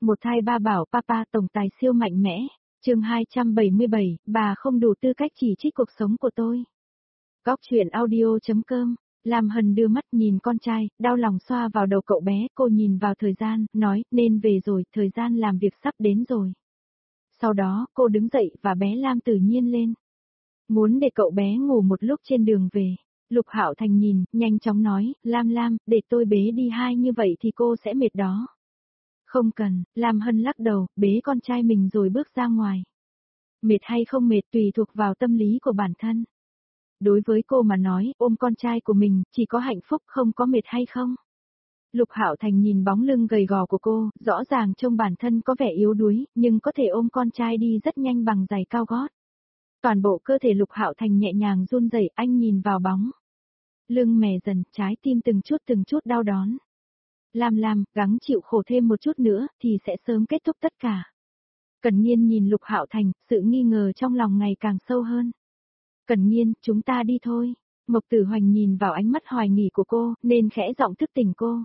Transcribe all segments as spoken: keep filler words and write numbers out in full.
Một thai ba bảo papa tổng tài siêu mạnh mẽ, chương hai trăm bảy mươi bảy, bà không đủ tư cách chỉ trích cuộc sống của tôi. Góc truyện audio.com, Lam Hân đưa mắt nhìn con trai, đau lòng xoa vào đầu cậu bé, cô nhìn vào thời gian, nói, nên về rồi, thời gian làm việc sắp đến rồi. Sau đó, cô đứng dậy và bé Lam tự nhiên lên. Muốn để cậu bé ngủ một lúc trên đường về. Lục Hạo Thành nhìn, nhanh chóng nói, Lam Lam, để tôi bế đi hai như vậy thì cô sẽ mệt đó. Không cần, Lam Hân lắc đầu, bế con trai mình rồi bước ra ngoài. Mệt hay không mệt tùy thuộc vào tâm lý của bản thân. Đối với cô mà nói, ôm con trai của mình, chỉ có hạnh phúc không có mệt hay không. Lục Hạo Thành nhìn bóng lưng gầy gò của cô, rõ ràng trông bản thân có vẻ yếu đuối, nhưng có thể ôm con trai đi rất nhanh bằng giày cao gót. Toàn bộ cơ thể Lục Hạo Thành nhẹ nhàng run rẩy, anh nhìn vào bóng. Lưng mè dần, trái tim từng chút từng chút đau đớn. Lam Lam, gắng chịu khổ thêm một chút nữa, thì sẽ sớm kết thúc tất cả. Cẩn Nhiên nhìn Lục Hạo Thành, sự nghi ngờ trong lòng ngày càng sâu hơn. Cẩn Nhiên, chúng ta đi thôi. Mộc Tử Hoành nhìn vào ánh mắt hoài nghi của cô, nên khẽ giọng thức tỉnh cô.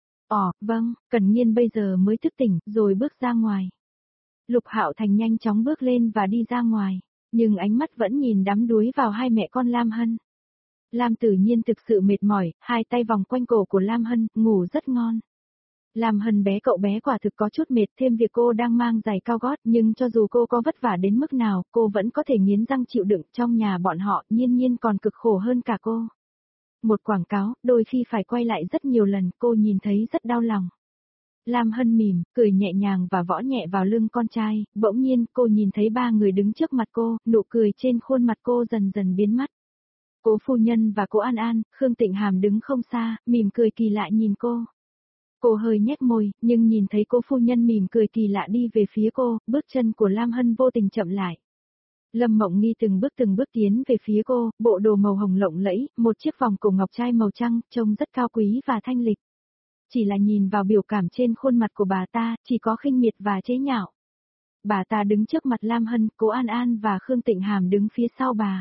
Ồ, vâng, Cẩn Nhiên bây giờ mới thức tỉnh, rồi bước ra ngoài. Lục Hạo Thành nhanh chóng bước lên và đi ra ngoài, nhưng ánh mắt vẫn nhìn đắm đuối vào hai mẹ con Lam Hân. Lam Tử Nhiên thực sự mệt mỏi, hai tay vòng quanh cổ của Lam Hân, ngủ rất ngon. Lam Hân bé cậu bé quả thực có chút mệt, thêm việc cô đang mang giày cao gót, nhưng cho dù cô có vất vả đến mức nào, cô vẫn có thể nghiến răng chịu đựng, trong nhà bọn họ, Nhiên Nhiên còn cực khổ hơn cả cô. Một quảng cáo, đôi khi phải quay lại rất nhiều lần, cô nhìn thấy rất đau lòng. Lam Hân mỉm, cười nhẹ nhàng và võ nhẹ vào lưng con trai, bỗng nhiên cô nhìn thấy ba người đứng trước mặt cô, nụ cười trên khuôn mặt cô dần dần biến mất. Cố phu nhân và cố An An, Khương Tịnh Hàm đứng không xa, mỉm cười kỳ lạ nhìn cô. Cô hơi nhếch môi, nhưng nhìn thấy cố phu nhân mỉm cười kỳ lạ đi về phía cô, bước chân của Lam Hân vô tình chậm lại. Lâm Mộng Nghi từng bước từng bước tiến về phía cô, bộ đồ màu hồng lộng lẫy, một chiếc vòng cổ ngọc trai màu trắng, trông rất cao quý và thanh lịch. Chỉ là nhìn vào biểu cảm trên khuôn mặt của bà ta, chỉ có khinh miệt và chế nhạo. Bà ta đứng trước mặt Lam Hân, cố An An và Khương Tịnh Hàm đứng phía sau bà.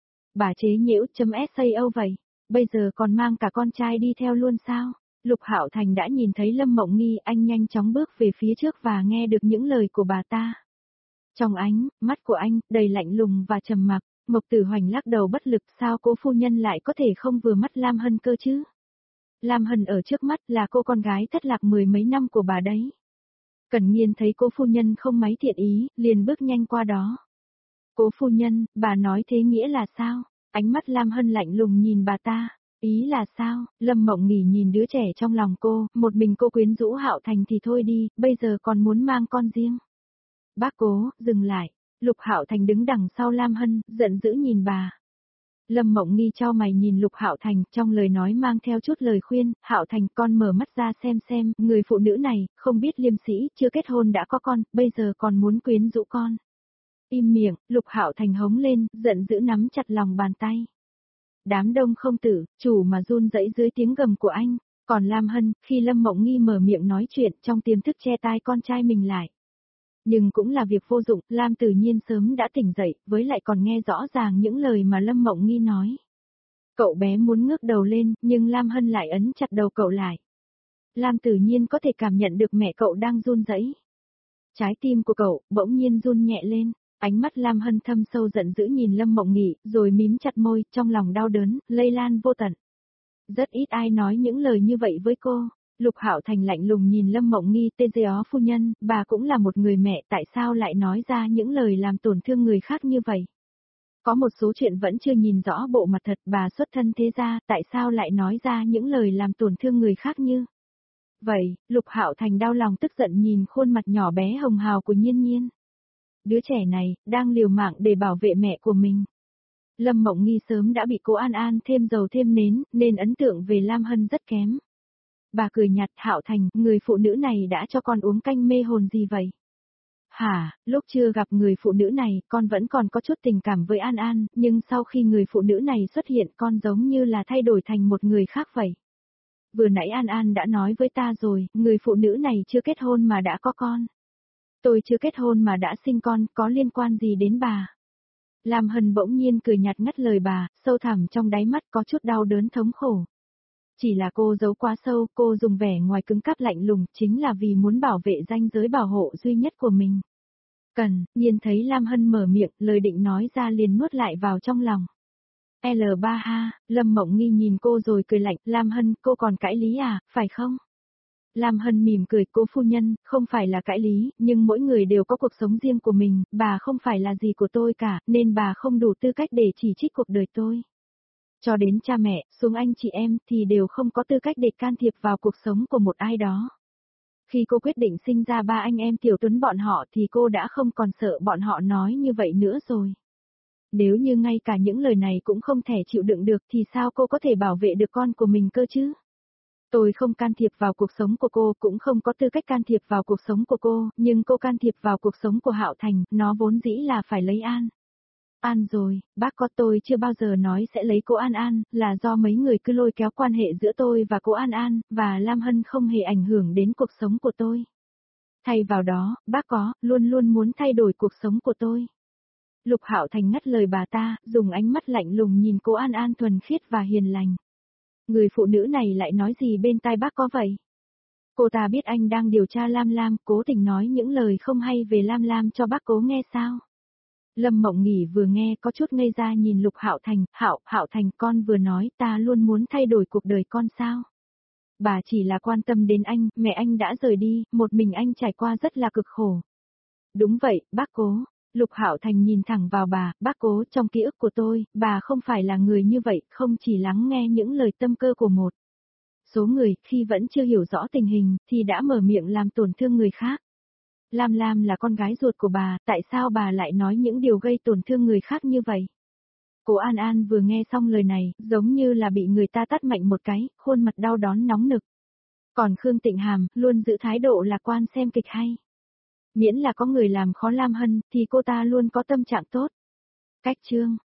Bà chế nhiễu chấm sao vậy, bây giờ còn mang cả con trai đi theo luôn sao? Lục Hạo Thành đã nhìn thấy Lâm Mộng Nghi, anh nhanh chóng bước về phía trước và nghe được những lời của bà ta. Trong ánh mắt của anh, đầy lạnh lùng và trầm mặc, Mộc Tử Hoành lắc đầu bất lực, sao cố phu nhân lại có thể không vừa mắt Lam Hân cơ chứ? Lam Hân ở trước mắt là cô con gái thất lạc mười mấy năm của bà đấy. Cẩn Nhiên thấy cố phu nhân không mấy thiện ý, liền bước nhanh qua đó. Cố phu nhân, bà nói thế nghĩa là sao? Ánh mắt Lam Hân lạnh lùng nhìn bà ta. Ý là sao? Lâm Mộng Nghỉ nhìn đứa trẻ trong lòng cô, một mình cô quyến rũ Hạo Thành thì thôi đi, bây giờ còn muốn mang con riêng. Bác Cố, dừng lại. Lục Hạo Thành đứng đằng sau Lam Hân, giận dữ nhìn bà. Lâm Mộng Nghi chau mày nhìn Lục Hạo Thành, trong lời nói mang theo chút lời khuyên, Hạo Thành con mở mắt ra xem xem, người phụ nữ này, không biết liêm sĩ, chưa kết hôn đã có con, bây giờ còn muốn quyến rũ con. Im miệng, Lục Hạo Thành hống lên, giận dữ nắm chặt lòng bàn tay. Đám đông không tử, chủ mà run rẩy dưới tiếng gầm của anh, còn Lam Hân, khi Lâm Mộng Nghi mở miệng nói chuyện trong tiềm thức che tai con trai mình lại. Nhưng cũng là việc vô dụng, Lam Tử Nhiên sớm đã tỉnh dậy, với lại còn nghe rõ ràng những lời mà Lâm Mộng Nghi nói. Cậu bé muốn ngước đầu lên, nhưng Lam Hân lại ấn chặt đầu cậu lại. Lam Tử Nhiên có thể cảm nhận được mẹ cậu đang run rẩy. Trái tim của cậu, bỗng nhiên run nhẹ lên. Ánh mắt Lam Hân thâm sâu giận dữ nhìn Lâm Mộng Nghị, rồi mím chặt môi, trong lòng đau đớn, lây lan vô tận. Rất ít ai nói những lời như vậy với cô. Lục Hạo Thành lạnh lùng nhìn Lâm Mộng Nghi, tê dê ó phu nhân, bà cũng là một người mẹ, tại sao lại nói ra những lời làm tổn thương người khác như vậy? Có một số chuyện vẫn chưa nhìn rõ bộ mặt thật, bà xuất thân thế gia, tại sao lại nói ra những lời làm tổn thương người khác như vậy? Lục Hạo Thành đau lòng tức giận nhìn khuôn mặt nhỏ bé hồng hào của Nhiên Nhiên. Đứa trẻ này, đang liều mạng để bảo vệ mẹ của mình. Lâm Mộng Nghi sớm đã bị cố An An thêm dầu thêm nến, nên ấn tượng về Lam Hân rất kém. Bà cười nhạt, Hạo Thành, người phụ nữ này đã cho con uống canh mê hồn gì vậy? Hả, lúc chưa gặp người phụ nữ này, con vẫn còn có chút tình cảm với An An, nhưng sau khi người phụ nữ này xuất hiện, con giống như là thay đổi thành một người khác vậy. Vừa nãy An An đã nói với ta rồi, người phụ nữ này chưa kết hôn mà đã có con. Tôi chưa kết hôn mà đã sinh con, có liên quan gì đến bà? Lam Hân bỗng nhiên cười nhạt ngắt lời bà, sâu thẳm trong đáy mắt có chút đau đớn thống khổ. Chỉ là cô giấu quá sâu, cô dùng vẻ ngoài cứng cáp lạnh lùng chính là vì muốn bảo vệ ranh giới bảo hộ duy nhất của mình. Cần, Nhiên thấy Lam Hân mở miệng, lời định nói ra liền nuốt lại vào trong lòng. L ba ha, Lâm Mộng Nghi nhìn cô rồi cười lạnh, Lam Hân, cô còn cãi lý à, phải không? Lam Hân mỉm cười, cố phu nhân, không phải là cãi lý, nhưng mỗi người đều có cuộc sống riêng của mình, bà không phải là gì của tôi cả, nên bà không đủ tư cách để chỉ trích cuộc đời tôi. Cho đến cha mẹ, xuống anh chị em thì đều không có tư cách để can thiệp vào cuộc sống của một ai đó. Khi cô quyết định sinh ra ba anh em Tiểu Tuấn bọn họ thì cô đã không còn sợ bọn họ nói như vậy nữa rồi. Nếu như ngay cả những lời này cũng không thể chịu đựng được thì sao cô có thể bảo vệ được con của mình cơ chứ? Tôi không can thiệp vào cuộc sống của cô, cũng không có tư cách can thiệp vào cuộc sống của cô, nhưng cô can thiệp vào cuộc sống của Hạo Thành, nó vốn dĩ là phải lấy An. An rồi, bác có tôi chưa bao giờ nói sẽ lấy cô An An, là do mấy người cứ lôi kéo quan hệ giữa tôi và cô An An, và Lam Hân không hề ảnh hưởng đến cuộc sống của tôi. Thay vào đó, bác có, luôn luôn muốn thay đổi cuộc sống của tôi. Lục Hạo Thành ngắt lời bà ta, dùng ánh mắt lạnh lùng nhìn cô An An thuần khiết và hiền lành. Người phụ nữ này lại nói gì bên tai bác có vậy? Cô ta biết anh đang điều tra Lam Lam, cố tình nói những lời không hay về Lam Lam cho bác cố nghe sao? Lâm Mộng Nghỉ vừa nghe có chút ngây ra nhìn Lục Hạo Thành, Hạo, Hạo Thành con vừa nói ta luôn muốn thay đổi cuộc đời con sao? Bà chỉ là quan tâm đến anh, mẹ anh đã rời đi, một mình anh trải qua rất là cực khổ. Đúng vậy, bác cố. Lục Hạo Thành nhìn thẳng vào bà, bác cố, trong ký ức của tôi, bà không phải là người như vậy, không chỉ lắng nghe những lời tâm cơ của một số người, khi vẫn chưa hiểu rõ tình hình, thì đã mở miệng làm tổn thương người khác. Lam Lam là con gái ruột của bà, tại sao bà lại nói những điều gây tổn thương người khác như vậy? Cô An An vừa nghe xong lời này, giống như là bị người ta tát mạnh một cái, khuôn mặt đau đớn nóng nực. Còn Khương Tịnh Hàm, luôn giữ thái độ lạc quan xem kịch hay. Miễn là có người làm khó Lam Hân, thì cô ta luôn có tâm trạng tốt. Cách chương